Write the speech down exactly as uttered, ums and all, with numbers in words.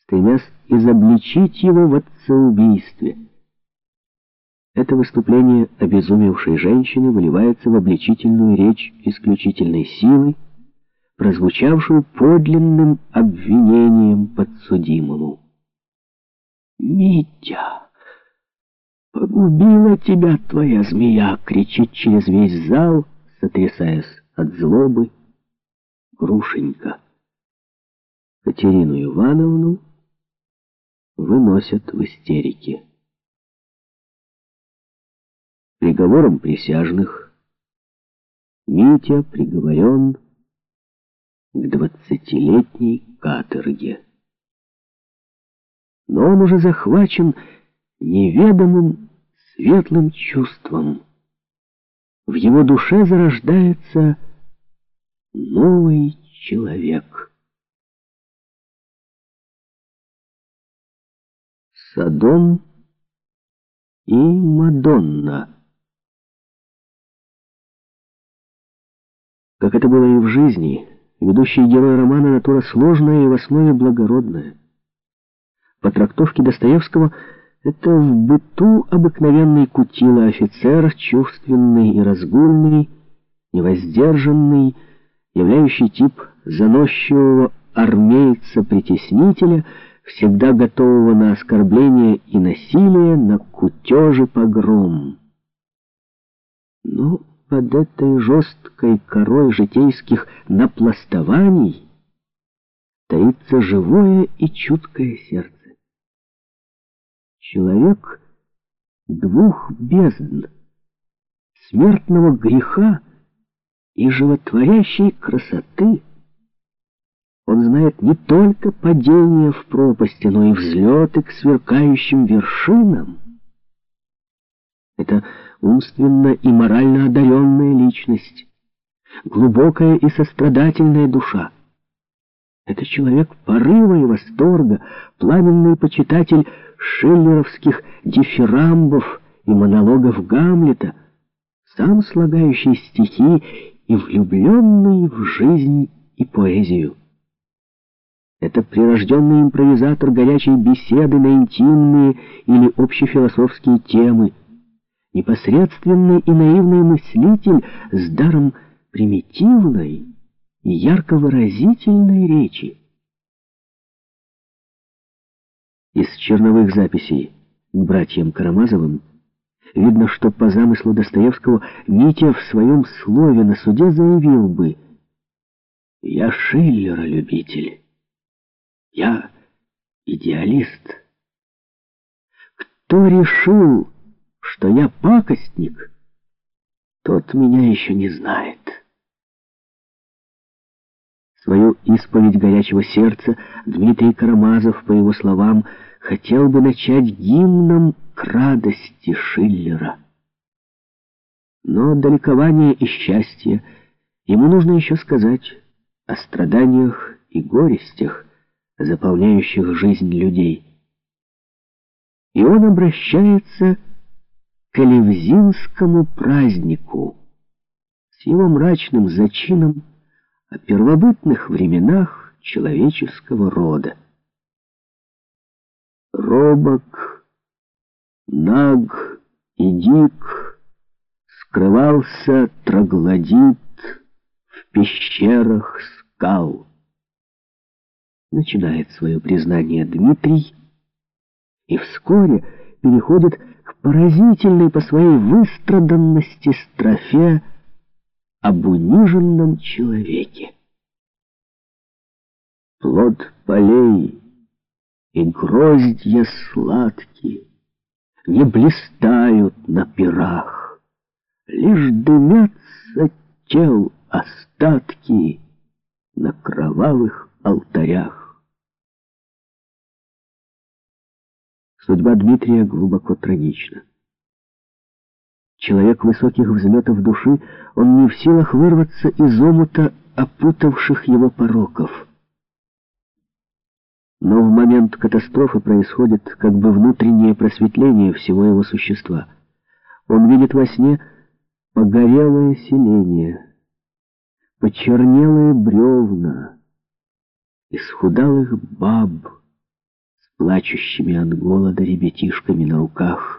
стремясь изобличить его в отцеубийстве. Это выступление обезумевшей женщины выливается в обличительную речь исключительной силы, прозвучавшую подлинным обвинением подсудимому. «Митя, погубила тебя твоя змея!» — кричит через весь зал, сотрясаясь от злобы, Грушенька. Катерину Ивановну выносят в истерике. Приговором присяжных Митя приговорен к двадцатилетней каторге. Но он уже захвачен неведомым светлым чувством. В его душе зарождается новый человек. Содом и Мадонна. Как это было и в жизни, ведущий герой романа натура сложная и в основе благородная. По трактовке Достоевского, это в быту обыкновенный кутила офицер, чувственный и разгульный, невоздержанный, являющий тип заносчивого армейца-притеснителя, всегда готового на оскорбление и насилие, на кутеж и погром. Но под этой жесткой корой житейских напластований таится живое и чуткое сердце. Человек двух бездн, смертного греха и животворящей красоты. Он знает не только падение в пропасти, но и взлеты к сверкающим вершинам. Это умственно и морально одаренная личность, глубокая и сострадательная душа. Это человек порыва и восторга, пламенный почитатель шиллеровских дифирамбов и монологов Гамлета, сам слагающий стихи и влюбленный в жизнь и поэзию. Это прирожденный импровизатор горячей беседы на интимные или общефилософские темы, непосредственный и наивный мыслитель с даром примитивной и ярко-выразительной речи. Из черновых записей к братьям Карамазовым видно, что по замыслу Достоевского Митя в своем слове на суде заявил бы: «Я Шиллера-любитель, я идеалист. Кто решил, что я пакостник, тот меня еще не знает». Свою исповедь горячего сердца Дмитрий Карамазов, по его словам, хотел бы начать гимном к радости Шиллера. Но до ликования и счастья ему нужно еще сказать о страданиях и горестях, заполняющих жизнь людей. И он обращается к Элевзинскому празднику с его мрачным зачином о первобытных временах человеческого рода. Робок, наг и дик скрывался троглодит в пещерах скал. Начинает свое признание Дмитрий и вскоре переходит к поразительной по своей выстраданности строфе об униженном человеке. Плод полей и гроздья сладкие не блистают на пирах, лишь дымятся тел остатки на кровавых алтарях. Судьба Дмитрия глубоко трагична. Человек высоких взлетов души, он не в силах вырваться из омута опутавших его пороков. Но в момент катастрофы происходит как бы внутреннее просветление всего его существа. Он видит во сне погорелое селение, почернелые бревна, исхудалых баб, плачущими от голода ребятишками на руках.